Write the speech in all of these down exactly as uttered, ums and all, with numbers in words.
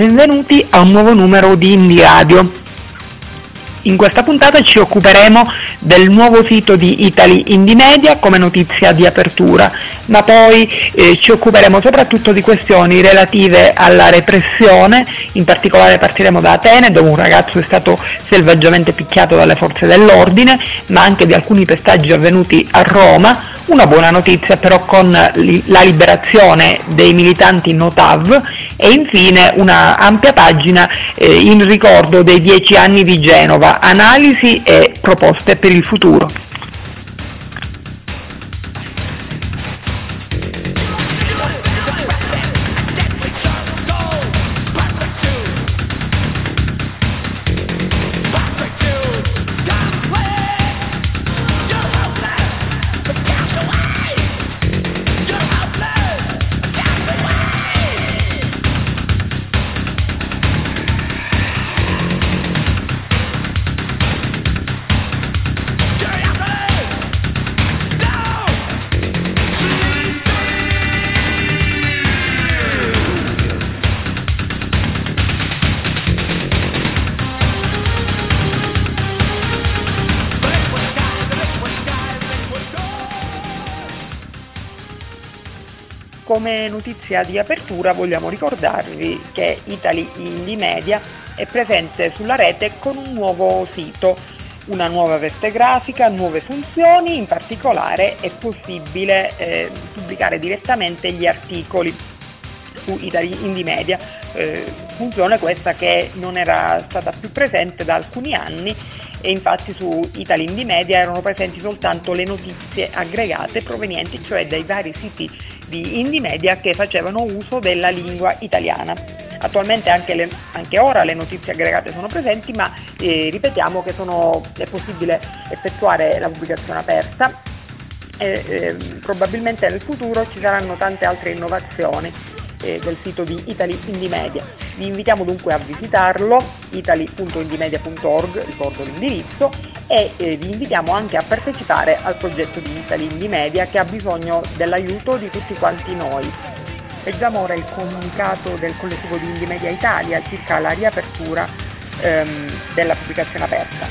benvenuti a un nuovo numero di Indie Radio. In questa puntata ci occuperemo del nuovo sito di Italy Indie Media come notizia di apertura, ma poi eh, ci occuperemo soprattutto di questioni relative alla repressione. In particolare partiremo da Atene, dove un ragazzo è stato selvaggiamente picchiato dalle forze dell'ordine, ma anche di alcuni pestaggi avvenuti a Roma. Una buona notizia però con la liberazione dei militanti Notav e infine una ampia pagina eh, in ricordo dei dieci anni di Genova, analisi e proposte per il futuro. Come notizia di apertura vogliamo ricordarvi che Italy Indie Media è presente sulla rete con un nuovo sito, una nuova veste grafica, nuove funzioni. In particolare è possibile eh, pubblicare direttamente gli articoli su Italy Indie Media, eh, funzione questa che non era stata più presente da alcuni anni, e infatti su Italy Indie Media erano presenti soltanto le notizie aggregate provenienti cioè dai vari siti di Indie Media che facevano uso della lingua italiana. Attualmente anche, le, anche ora le notizie aggregate sono presenti, ma eh, ripetiamo che sono, è possibile effettuare la pubblicazione aperta e eh, probabilmente nel futuro ci saranno tante altre innovazioni eh, del sito di Italy Indie Media. Vi invitiamo dunque a visitarlo, italy punto indiemedia punto org, ricordo l'indirizzo, e eh, vi invitiamo anche a partecipare al progetto di Italy Indie Media, che ha bisogno dell'aiuto di tutti quanti noi. Leggiamo ora il comunicato del collettivo di Indie Media Italia circa la riapertura ehm, della pubblicazione aperta.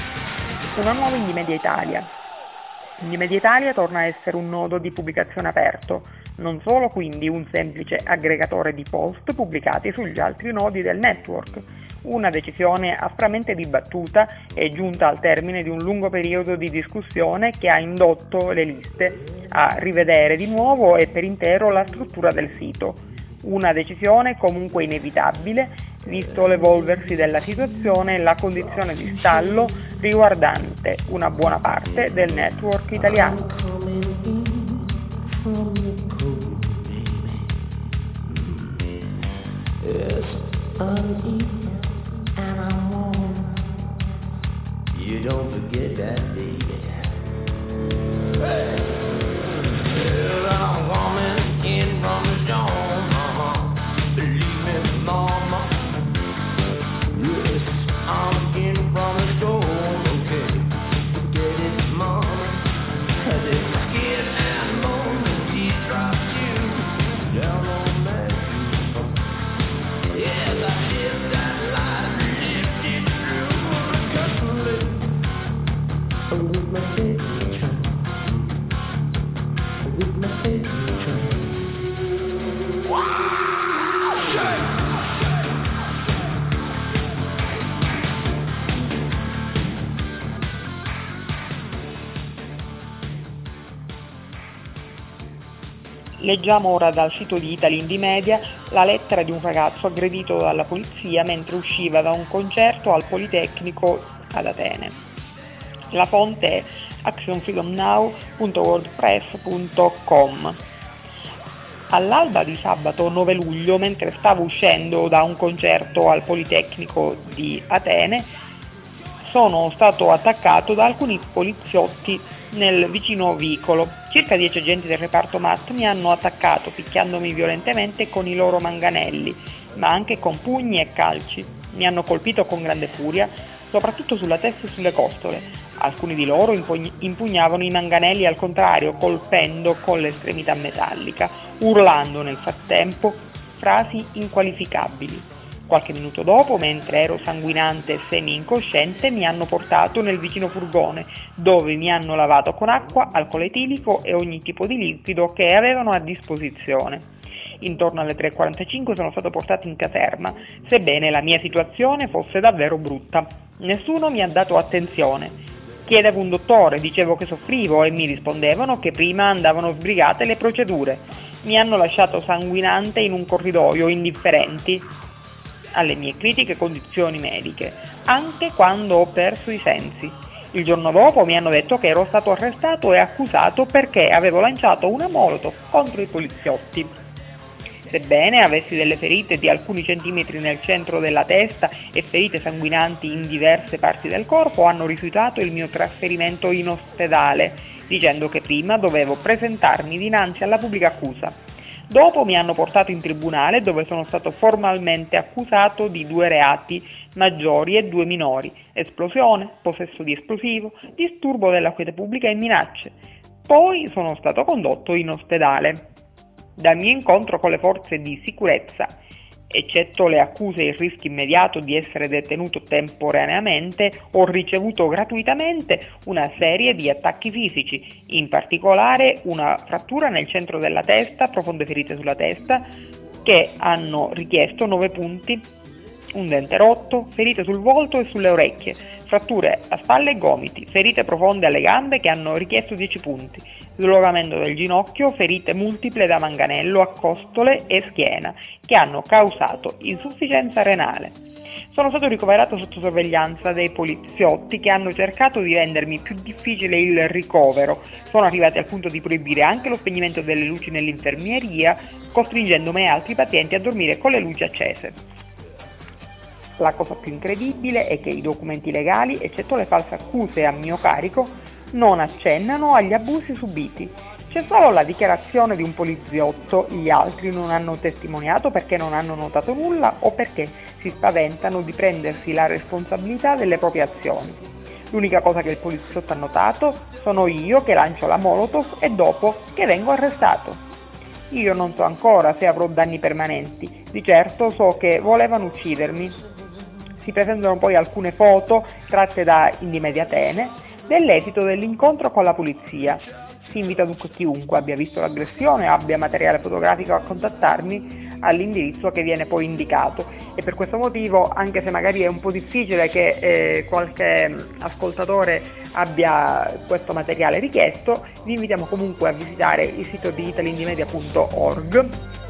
Una nuova Indie Media Italia. Indie Media Italia torna a essere un nodo di pubblicazione aperto, non solo quindi un semplice aggregatore di post pubblicati sugli altri nodi del network. Una decisione aspramente dibattuta è giunta al termine di un lungo periodo di discussione che ha indotto le liste a rivedere di nuovo e per intero la struttura del sito. Una decisione comunque inevitabile, visto l'evolversi della situazione e la condizione di stallo riguardante una buona parte del network italiano. You don't forget that, baby. Hey! Well, I'm coming in from the storm, uh-huh. Believe me, mama. Yes, I'm in from the storm, okay. Forget it, mama. This skin and bone and teeth drop you down on that roof. Yes, I lived that life, lived it through the country. With my baby trunk, with my baby trunk. Wow! Shake! Leggiamo ora dal sito di Italy Indie Media la lettera di un ragazzo aggredito dalla polizia mentre usciva da un concerto al Politecnico ad Atene. La fonte è action freedom now punto wordpress punto com. All'alba di sabato nove luglio, mentre stavo uscendo da un concerto al Politecnico di Atene, sono stato attaccato da alcuni poliziotti nel vicino vicolo. Circa dieci agenti del reparto M A T mi hanno attaccato picchiandomi violentemente con i loro manganelli, ma anche con pugni e calci. Mi hanno colpito con grande furia, soprattutto sulla testa e sulle costole. Alcuni di loro impugnavano i manganelli al contrario, colpendo con l'estremità metallica, urlando nel frattempo frasi inqualificabili. Qualche minuto dopo, mentre ero sanguinante e semi-incosciente, mi hanno portato nel vicino furgone, dove mi hanno lavato con acqua, alcol etilico e ogni tipo di liquido che avevano a disposizione. Intorno alle tre e quarantacinque sono stato portato in caserma, sebbene la mia situazione fosse davvero brutta. Nessuno mi ha dato attenzione. Chiedevo un dottore, dicevo che soffrivo e mi rispondevano che prima andavano sbrigate le procedure. Mi hanno lasciato sanguinante in un corridoio, indifferenti alle mie critiche condizioni mediche, anche quando ho perso i sensi. Il giorno dopo mi hanno detto che ero stato arrestato e accusato perché avevo lanciato una molotov contro i poliziotti. Sebbene avessi delle ferite di alcuni centimetri nel centro della testa e ferite sanguinanti in diverse parti del corpo, hanno rifiutato il mio trasferimento in ospedale, dicendo che prima dovevo presentarmi dinanzi alla pubblica accusa. Dopo mi hanno portato in tribunale, dove sono stato formalmente accusato di due reati maggiori e due minori: esplosione, possesso di esplosivo, disturbo della quiete pubblica e minacce. Poi sono stato condotto in ospedale. Dal mio incontro con le forze di sicurezza, eccetto le accuse e il rischio immediato di essere detenuto temporaneamente, ho ricevuto gratuitamente una serie di attacchi fisici, in particolare una frattura nel centro della testa, profonde ferite sulla testa che hanno richiesto nove punti, un dente rotto, ferite sul volto e sulle orecchie, fratture a spalle e gomiti, ferite profonde alle gambe che hanno richiesto dieci punti, slogramento del ginocchio, ferite multiple da manganello a costole e schiena che hanno causato insufficienza renale. Sono stato ricoverato sotto sorveglianza dei poliziotti che hanno cercato di rendermi più difficile il ricovero. Sono arrivati al punto di proibire anche lo spegnimento delle luci nell'infermieria, costringendo me e altri pazienti a dormire con le luci accese. La cosa più incredibile è che i documenti legali, eccetto le false accuse a mio carico, non accennano agli abusi subiti. C'è solo la dichiarazione di un poliziotto, gli altri non hanno testimoniato perché non hanno notato nulla o perché si spaventano di prendersi la responsabilità delle proprie azioni. L'unica cosa che il poliziotto ha notato sono io che lancio la molotov e dopo che vengo arrestato. Io non so ancora se avrò danni permanenti, di certo so che volevano uccidermi. Si presentano poi alcune foto tratte da Indymedia Atene dell'esito dell'incontro con la polizia. Si invita dunque chiunque abbia visto l'aggressione o abbia materiale fotografico a contattarmi all'indirizzo che viene poi indicato, e per questo motivo, anche se magari è un po' difficile che eh, qualche ascoltatore abbia questo materiale richiesto, vi invitiamo comunque a visitare il sito di italyindymedia punto org.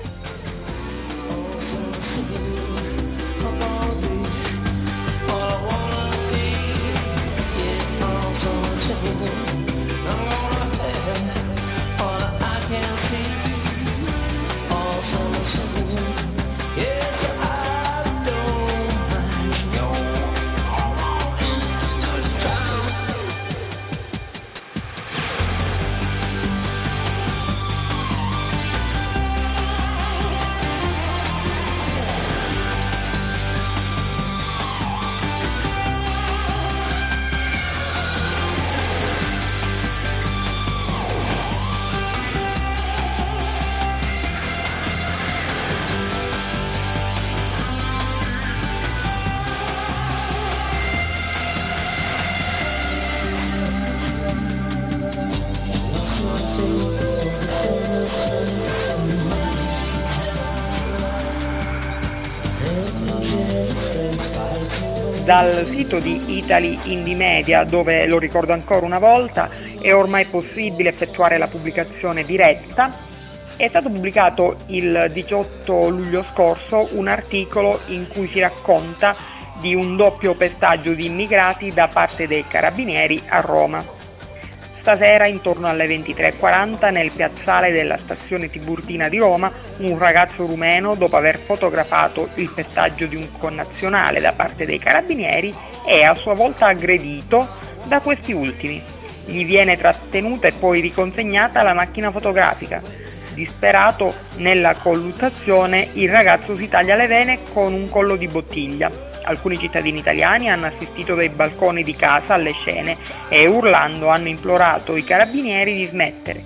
Dal sito di Italy Indie Media, dove, lo ricordo ancora una volta, è ormai possibile effettuare la pubblicazione diretta, è stato pubblicato il diciotto luglio scorso un articolo in cui si racconta di un doppio pestaggio di immigrati da parte dei carabinieri a Roma. Stasera, intorno alle ventitré e quaranta, nel piazzale della stazione Tiburtina di Roma, un ragazzo rumeno, dopo aver fotografato il pestaggio di un connazionale da parte dei carabinieri, è a sua volta aggredito da questi ultimi. Gli viene trattenuta e poi riconsegnata la macchina fotografica. Disperato nella colluttazione, il ragazzo si taglia le vene con un collo di bottiglia. Alcuni cittadini italiani hanno assistito dai balconi di casa alle scene e, urlando, hanno implorato i carabinieri di smettere.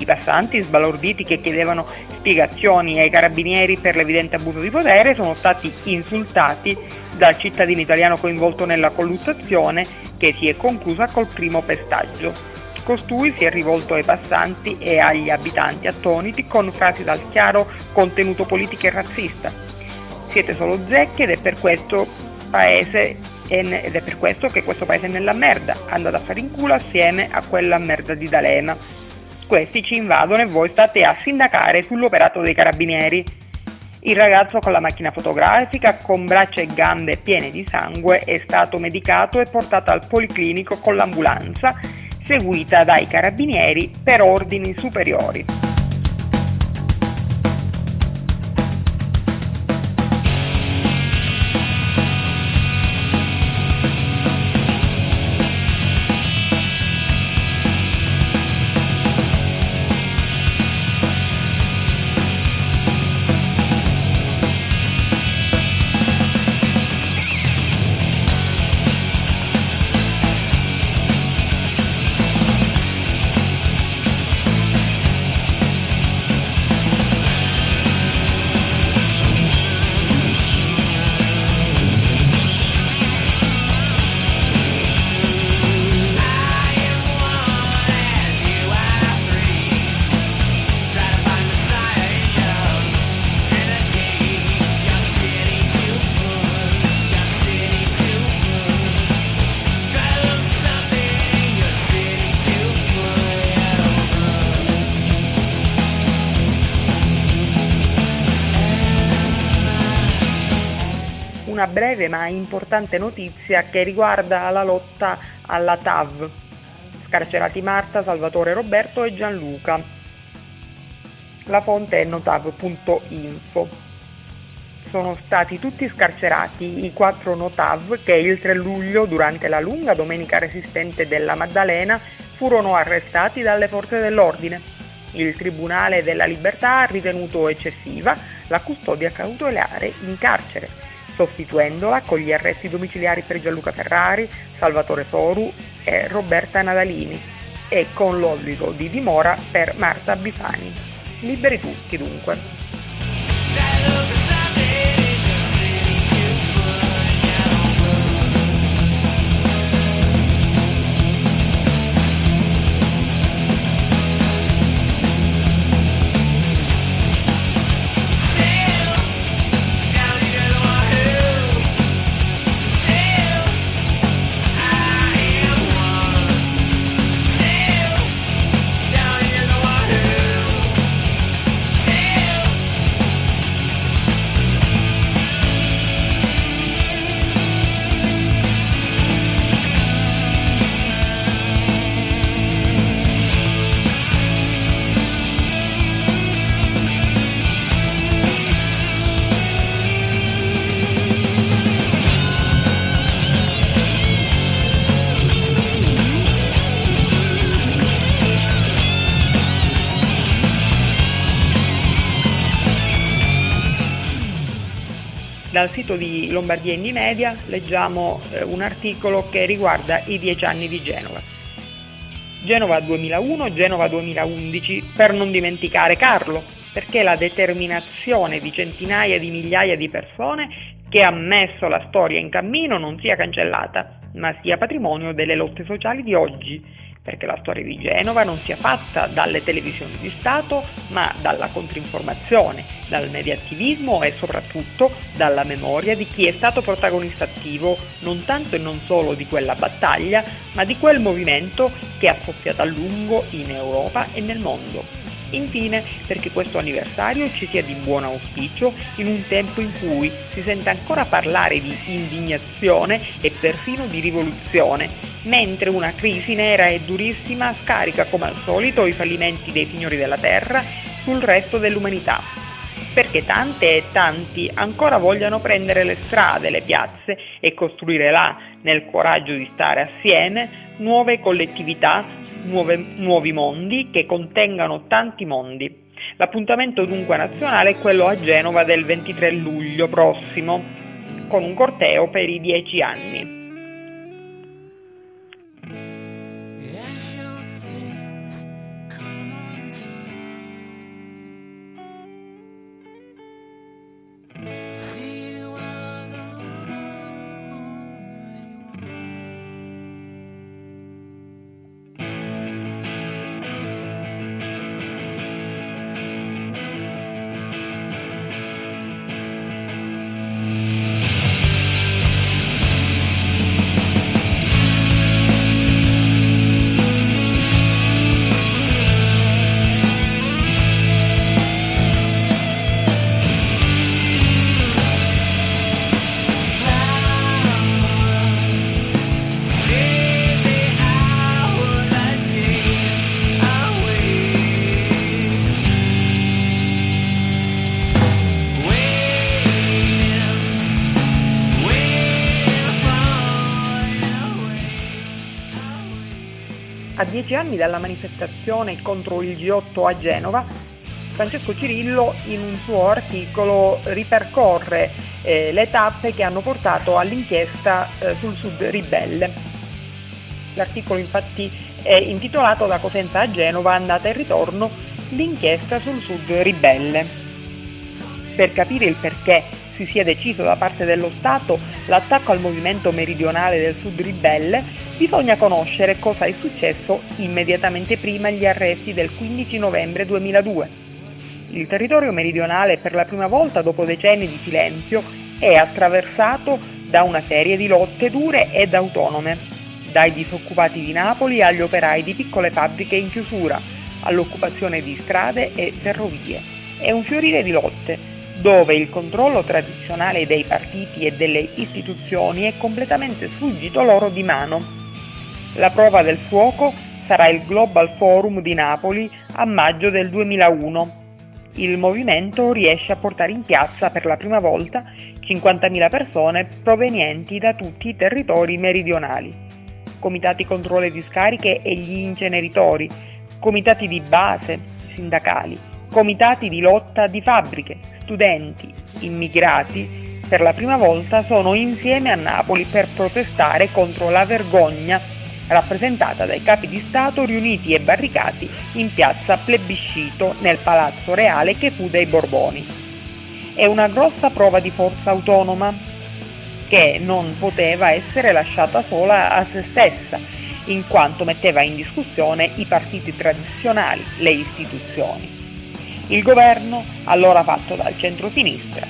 I passanti, sbalorditi, che chiedevano spiegazioni ai carabinieri per l'evidente abuso di potere, sono stati insultati dal cittadino italiano coinvolto nella colluttazione, che si è conclusa col primo pestaggio. Costui si è rivolto ai passanti e agli abitanti attoniti con frasi dal chiaro contenuto politico e razzista. Siete solo zecche ed è per questo paese ed è per questo che questo paese è nella merda, andate a fare in culo assieme a quella merda di D'Alema. Questi ci invadono e voi state a sindacare sull'operato dei carabinieri. Il ragazzo con la macchina fotografica, con braccia e gambe piene di sangue, è stato medicato e portato al policlinico con l'ambulanza, seguita dai carabinieri per ordini superiori. Una breve ma importante notizia che riguarda la lotta alla T A V. Scarcerati Marta, Salvatore, Roberto e Gianluca. La fonte è notav punto info. Sono stati tutti scarcerati i quattro notav che il tre luglio, durante la lunga domenica resistente della Maddalena, furono arrestati dalle forze dell'ordine. Il Tribunale della Libertà ha ritenuto eccessiva la custodia cautelare in carcere, sostituendola con gli arresti domiciliari per Gianluca Ferrari, Salvatore Soru e Roberta Nadalini e con l'obbligo di dimora per Marta Bifani. Liberi tutti dunque. Dal sito di Lombardia Indie Media leggiamo eh, un articolo che riguarda i dieci anni di Genova. Genova duemilauno, Genova duemilaundici, per non dimenticare Carlo, perché la determinazione di centinaia di migliaia di persone che ha messo la storia in cammino non sia cancellata, ma sia patrimonio delle lotte sociali di oggi, perché la storia di Genova non sia fatta dalle televisioni di Stato, ma dalla controinformazione, dal mediattivismo e soprattutto dalla memoria di chi è stato protagonista attivo non tanto e non solo di quella battaglia, ma di quel movimento che ha soffiato a lungo in Europa e nel mondo. Infine, perché questo anniversario ci sia di buon auspicio in un tempo in cui si sente ancora parlare di indignazione e perfino di rivoluzione, mentre una crisi nera e durissima scarica come al solito i fallimenti dei signori della terra sul resto dell'umanità. Perché tante e tanti ancora vogliano prendere le strade, le piazze e costruire là, nel coraggio di stare assieme, nuove collettività, Nuove, nuovi mondi che contengano tanti mondi. L'appuntamento dunque nazionale è quello a Genova del ventitré luglio prossimo, con un corteo per i dieci anni. As your things come undone, A dieci anni dalla manifestazione contro il G otto a Genova, Francesco Cirillo in un suo articolo ripercorre eh, le tappe che hanno portato all'inchiesta eh, sul Sud ribelle. L'articolo infatti è intitolato Da Cosenza a Genova, andata e ritorno, l'inchiesta sul Sud ribelle. Per capire il perché si sia deciso da parte dello Stato l'attacco al movimento meridionale del Sud ribelle, bisogna conoscere cosa è successo immediatamente prima gli arresti del quindici novembre duemiladue. Il territorio meridionale, per la prima volta dopo decenni di silenzio, è attraversato da una serie di lotte dure ed autonome, dai disoccupati di Napoli agli operai di piccole fabbriche in chiusura, all'occupazione di strade e ferrovie. È un fiorire di lotte, dove il controllo tradizionale dei partiti e delle istituzioni è completamente sfuggito loro di mano. La prova del fuoco sarà il Global Forum di Napoli a maggio del duemilauno. Il movimento riesce a portare in piazza per la prima volta cinquantamila persone provenienti da tutti i territori meridionali. Comitati contro le discariche e gli inceneritori, comitati di base, sindacali, comitati di lotta di fabbriche, studenti, immigrati, per la prima volta sono insieme a Napoli per protestare contro la vergogna rappresentata dai capi di Stato riuniti e barricati in piazza Plebiscito nel Palazzo Reale che fu dei Borboni. È una grossa prova di forza autonoma che non poteva essere lasciata sola a se stessa, in quanto metteva in discussione i partiti tradizionali, le istituzioni. Il governo allora fatto dal centro-sinistra.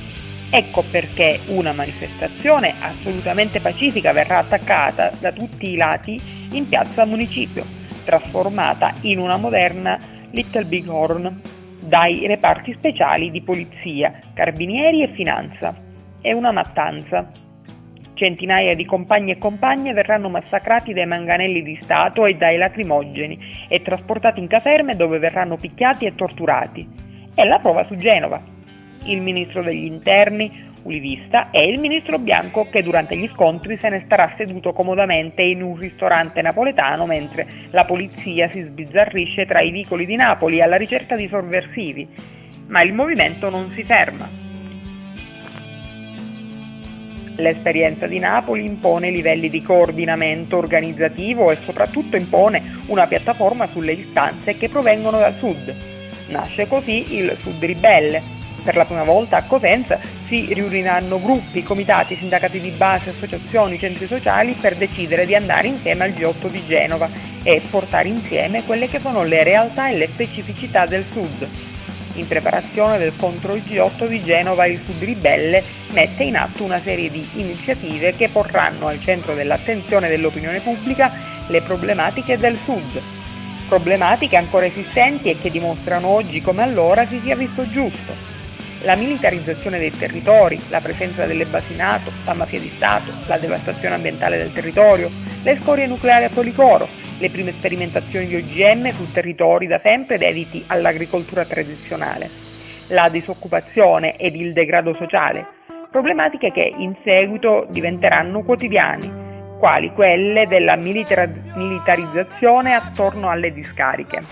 Ecco perché una manifestazione assolutamente pacifica verrà attaccata da tutti i lati in piazza Municipio, trasformata in una moderna Little Bighorn dai reparti speciali di polizia, carabinieri e finanza. È una mattanza. Centinaia di compagni e compagne verranno massacrati dai manganelli di Stato e dai lacrimogeni e trasportati in caserme dove verranno picchiati e torturati. È la prova su Genova. Il ministro degli interni, ulivista, è il ministro Bianco che durante gli scontri se ne starà seduto comodamente in un ristorante napoletano mentre la polizia si sbizzarrisce tra i vicoli di Napoli alla ricerca di sovversivi. Ma il movimento non si ferma. L'esperienza di Napoli impone livelli di coordinamento organizzativo e soprattutto impone una piattaforma sulle istanze che provengono dal Sud. Nasce così il Sud ribelle. Per la prima volta a Cosenza si riuniranno gruppi, comitati, sindacati di base, associazioni, centri sociali per decidere di andare insieme al G otto di Genova e portare insieme quelle che sono le realtà e le specificità del Sud. In preparazione del contro il G otto di Genova, il Sud ribelle mette in atto una serie di iniziative che porranno al centro dell'attenzione dell'opinione pubblica le problematiche del Sud. Problematiche ancora esistenti e che dimostrano oggi come allora si sia visto giusto. La militarizzazione dei territori, la presenza delle basi NATO, la mafia di Stato, la devastazione ambientale del territorio, le scorie nucleari a Policoro, le prime sperimentazioni di O G M su territori da sempre dediti all'agricoltura tradizionale, la disoccupazione ed il degrado sociale, problematiche che in seguito diventeranno quotidiani, quali quelle della militar- militarizzazione attorno alle discariche.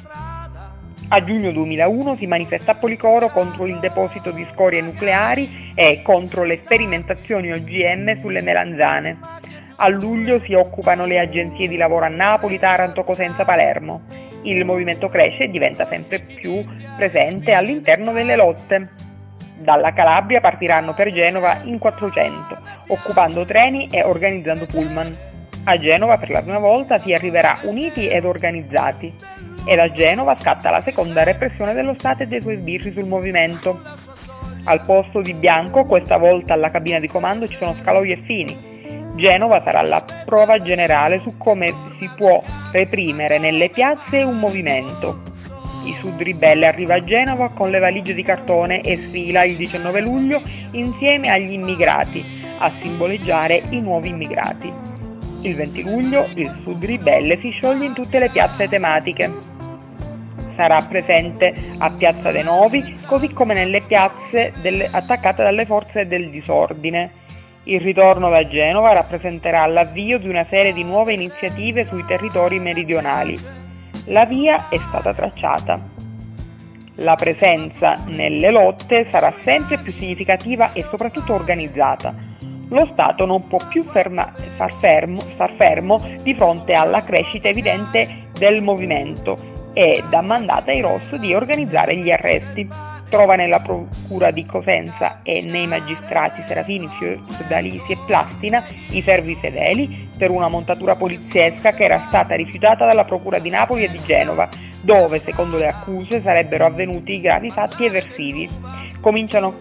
A giugno duemilauno si manifesta a Policoro contro il deposito di scorie nucleari e contro le sperimentazioni O G M sulle melanzane. A luglio si occupano le agenzie di lavoro a Napoli, Taranto, Cosenza, Palermo. Il movimento cresce e diventa sempre più presente all'interno delle lotte. Dalla Calabria partiranno per Genova in quattrocento, occupando treni e organizzando pullman. A Genova per la prima volta si arriverà uniti ed organizzati. E da Genova scatta la seconda repressione dello Stato e dei suoi sbirri sul movimento. Al posto di Bianco, questa volta alla cabina di comando ci sono Scaloi e Fini. Genova sarà la prova generale su come si può reprimere nelle piazze un movimento. Il Sud ribelle arriva a Genova con le valigie di cartone e sfila il diciannove luglio insieme agli immigrati a simboleggiare i nuovi immigrati. Il venti luglio il Sud ribelle si scioglie in tutte le piazze tematiche. Sarà presente a Piazza dei Novi, così come nelle piazze delle, attaccate dalle forze del disordine. Il ritorno da Genova rappresenterà l'avvio di una serie di nuove iniziative sui territori meridionali. La via è stata tracciata. La presenza nelle lotte sarà sempre più significativa e soprattutto organizzata. Lo Stato non può più ferma, far, fermo, star fermo di fronte alla crescita evidente del movimento e dà mandata ai R O S di organizzare gli arresti. Trova nella procura di Cosenza e nei magistrati Serafini, Fiordalisi e Plastina i servi fedeli per una montatura poliziesca che era stata rifiutata dalla procura di Napoli e di Genova, dove, secondo le accuse, sarebbero avvenuti gravi fatti eversivi. Cominciano.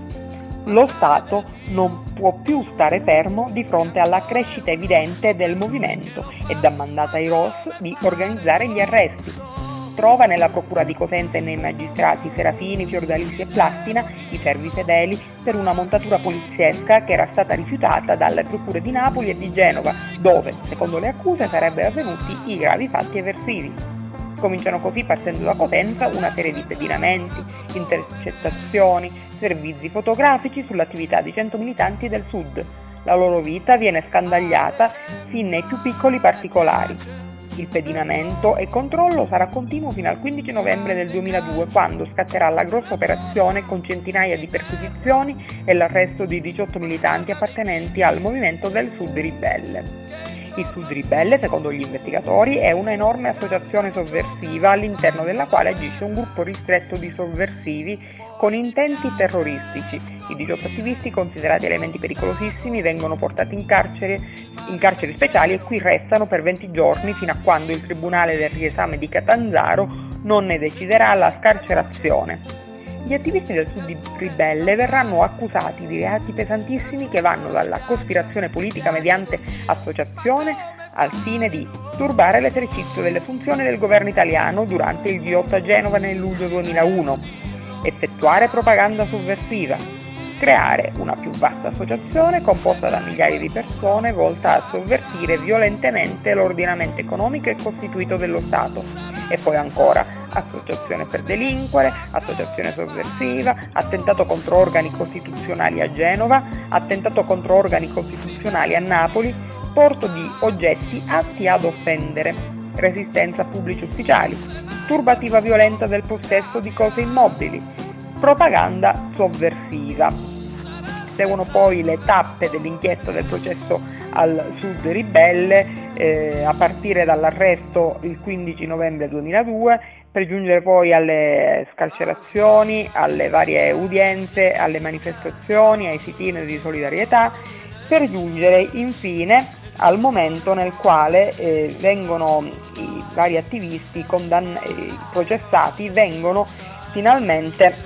Lo Stato non può più stare fermo di fronte alla crescita evidente del movimento e dà mandata ai R O S di organizzare gli arresti. Trova nella procura di Cosenza e nei magistrati Serafini, Fiordalisi e Plastina i servi fedeli per una montatura poliziesca che era stata rifiutata dalle procure di Napoli e di Genova, dove, secondo le accuse, sarebbero avvenuti i gravi fatti eversivi. Cominciano così, partendo da Cosenza, una serie di pedinamenti, intercettazioni, servizi fotografici sull'attività di cento militanti del Sud. La loro vita viene scandagliata fin nei più piccoli particolari. Il pedinamento e controllo sarà continuo fino al quindici novembre del duemiladue, quando scatterà la grossa operazione con centinaia di perquisizioni e l'arresto di diciotto militanti appartenenti al movimento del Sud Ribelle. Il Sud Ribelle, secondo gli investigatori, è una enorme associazione sovversiva all'interno della quale agisce un gruppo ristretto di sovversivi con intenti terroristici. I diciotto attivisti, considerati elementi pericolosissimi, vengono portati in carcere, in carceri speciali e qui restano per venti giorni fino a quando il Tribunale del riesame di Catanzaro non ne deciderà la scarcerazione. Gli attivisti del Sud Ribelle verranno accusati di reati pesantissimi che vanno dalla cospirazione politica mediante associazione al fine di turbare l'esercizio delle funzioni del governo italiano durante il G otto a Genova nel luglio duemilauno, effettuare propaganda sovversiva, creare una più vasta associazione composta da migliaia di persone volta a sovvertire violentemente l'ordinamento economico e costituito dello Stato, e poi ancora associazione per delinquere, associazione sovversiva, attentato contro organi costituzionali a Genova, attentato contro organi costituzionali a Napoli, porto di oggetti atti ad offendere, resistenza a pubblici ufficiali, turbativa violenta del possesso di cose immobili, propaganda sovversiva. Seguono poi le tappe dell'inchiesta del processo al Sud Ribelle, eh, a partire dall'arresto il quindici novembre duemiladue, per giungere poi alle scarcerazioni, alle varie udienze, alle manifestazioni, ai sit-in di solidarietà, per giungere infine al momento nel quale eh, vengono i vari attivisti condann- eh, processati, vengono finalmente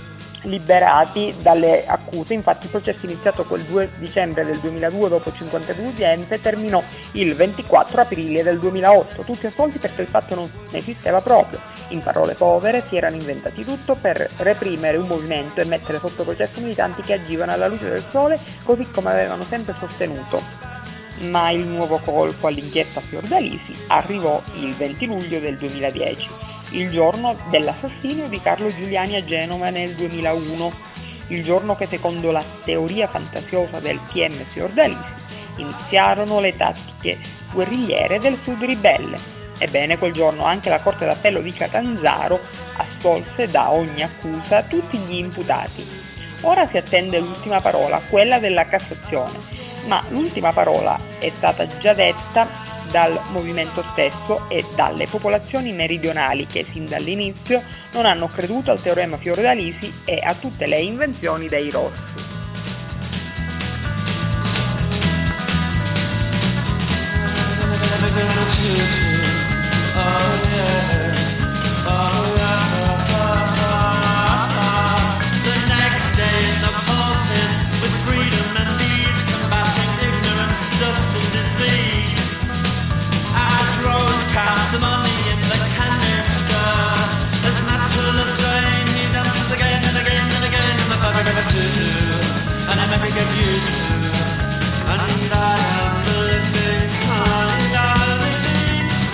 liberati dalle accuse. Infatti il processo iniziato quel due dicembre del duemiladue dopo cinquantadue udienze terminò il ventiquattro aprile del duemilaotto, tutti assolti perché il fatto non esisteva proprio. In parole povere, si erano inventati tutto per reprimere un movimento e mettere sotto processo militanti che agivano alla luce del sole, così come avevano sempre sostenuto. Ma il nuovo colpo all'inchiesta Fiordalisi arrivò il venti luglio del duemiladieci, il giorno dell'assassinio di Carlo Giuliani a Genova nel duemilauno, il giorno che, secondo la teoria fantasiosa del P M Fiordalisi, iniziarono le tattiche guerrigliere del Sud Ribelle. Ebbene, quel giorno anche la Corte d'Appello di Catanzaro assolse da ogni accusa tutti gli imputati. Ora si attende l'ultima parola, quella della Cassazione, ma l'ultima parola è stata già detta dal movimento stesso e dalle popolazioni meridionali che sin dall'inizio non hanno creduto al teorema Fiordalisi e a tutte le invenzioni dei R O S.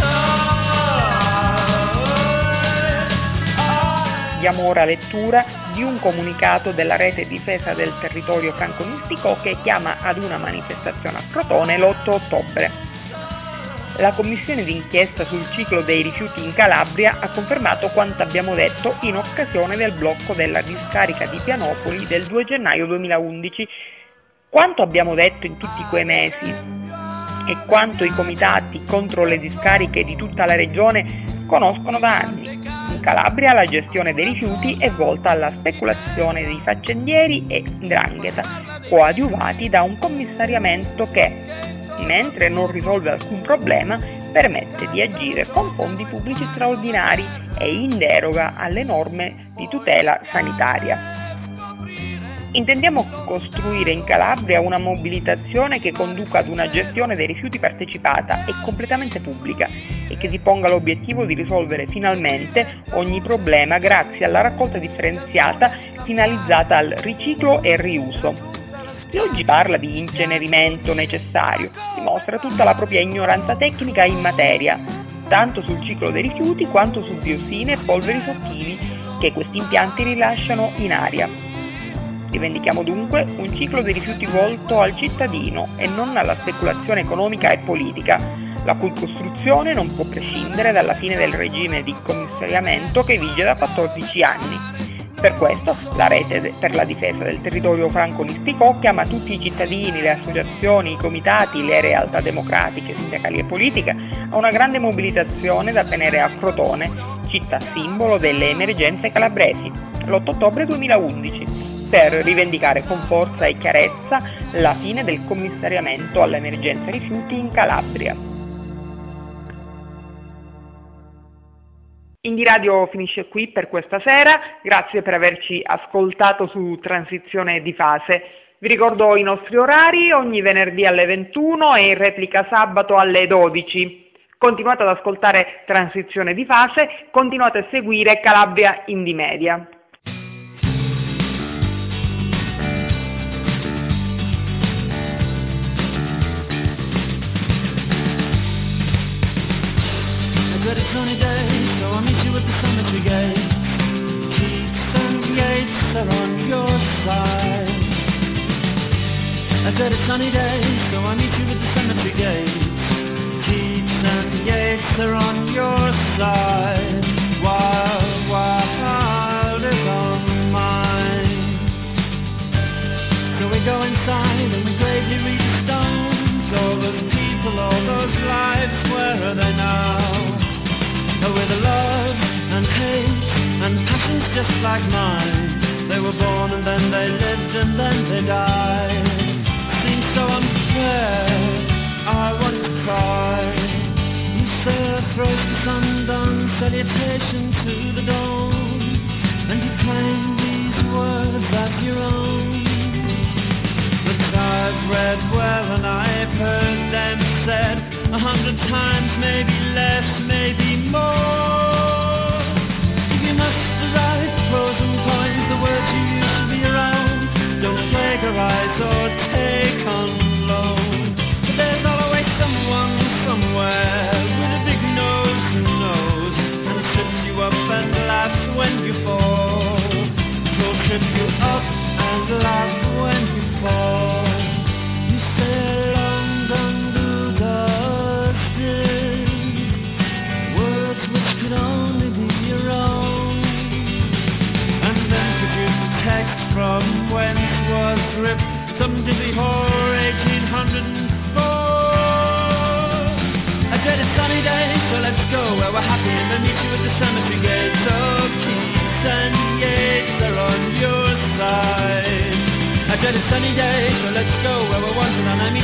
Diamo ora lettura di un comunicato della rete difesa del territorio franco-nistico che chiama ad una manifestazione a Crotone l'otto ottobre. La commissione d'inchiesta sul ciclo dei rifiuti in Calabria ha confermato quanto abbiamo detto in occasione del blocco della discarica di Pianopoli del due gennaio duemilaundici. Quanto abbiamo detto in tutti quei mesi e quanto i comitati contro le discariche di tutta la regione conoscono da anni. In Calabria la gestione dei rifiuti è volta alla speculazione di faccendieri e 'ndrangheta, coadiuvati da un commissariamento che, mentre non risolve alcun problema, permette di agire con fondi pubblici straordinari e in deroga alle norme di tutela sanitaria. Intendiamo costruire in Calabria una mobilitazione che conduca ad una gestione dei rifiuti partecipata e completamente pubblica e che si ponga l'obiettivo di risolvere finalmente ogni problema grazie alla raccolta differenziata finalizzata al riciclo e riuso. Chi oggi parla di incenerimento necessario dimostra tutta la propria ignoranza tecnica in materia, tanto sul ciclo dei rifiuti quanto su diossine e polveri sottili che questi impianti rilasciano in aria. Rivendichiamo dunque un ciclo dei rifiuti volto al cittadino e non alla speculazione economica e politica, la cui costruzione non può prescindere dalla fine del regime di commissariamento che vige da quattordici anni. Per questo la rete per la difesa del territorio franco-nistico chiama tutti i cittadini, le associazioni, i comitati, le realtà democratiche, sindacali e politiche a una grande mobilitazione da tenere a Crotone, città simbolo delle emergenze calabresi, l'otto ottobre duemilaundici, per rivendicare con forza e chiarezza la fine del commissariamento all'emergenza rifiuti in Calabria. Indie Radio finisce qui per questa sera, grazie per averci ascoltato su Transizione di Fase. Vi ricordo i nostri orari, ogni venerdì alle ventuno e in replica sabato alle dodici. Continuate ad ascoltare Transizione di Fase, continuate a seguire Calabria Indie Media. Sunny day, so I'll meet you at the cemetery gate. Keats and Yates are on your side. I said it's sunny day, so I'll meet you at the cemetery gate. Keats and Yates are on your side. Wild, wild is on mine. So we go inside and we gravely read the stones. All those people, all those lives, where are they now? With love and hate and passions just like mine. They were born and then they lived and then they died. Seems so unfair, I want to cry. You say a throat is undone, salutation to the dawn, and you claim these words as your own. But I've read well and I've heard them said a hundred times, maybe less, maybe more. If you must derive pros and cons, the words you use to be around, don't plagiarize or take on loan. But there's always someone somewhere with a big nose who knows and trips you up and laughs when you fall. He'll trip you up and laugh when you fall. You say long done do dusted, words which could only be your own, and then produce a text from whence was ripped some dizzy whore eighteen oh four. I said it's sunny day, so let's go where we're happy and then meet you at the cemetery gate. So Keats and Yates are on your side. I said it's sunny day, so let's go where we're wanted and I meet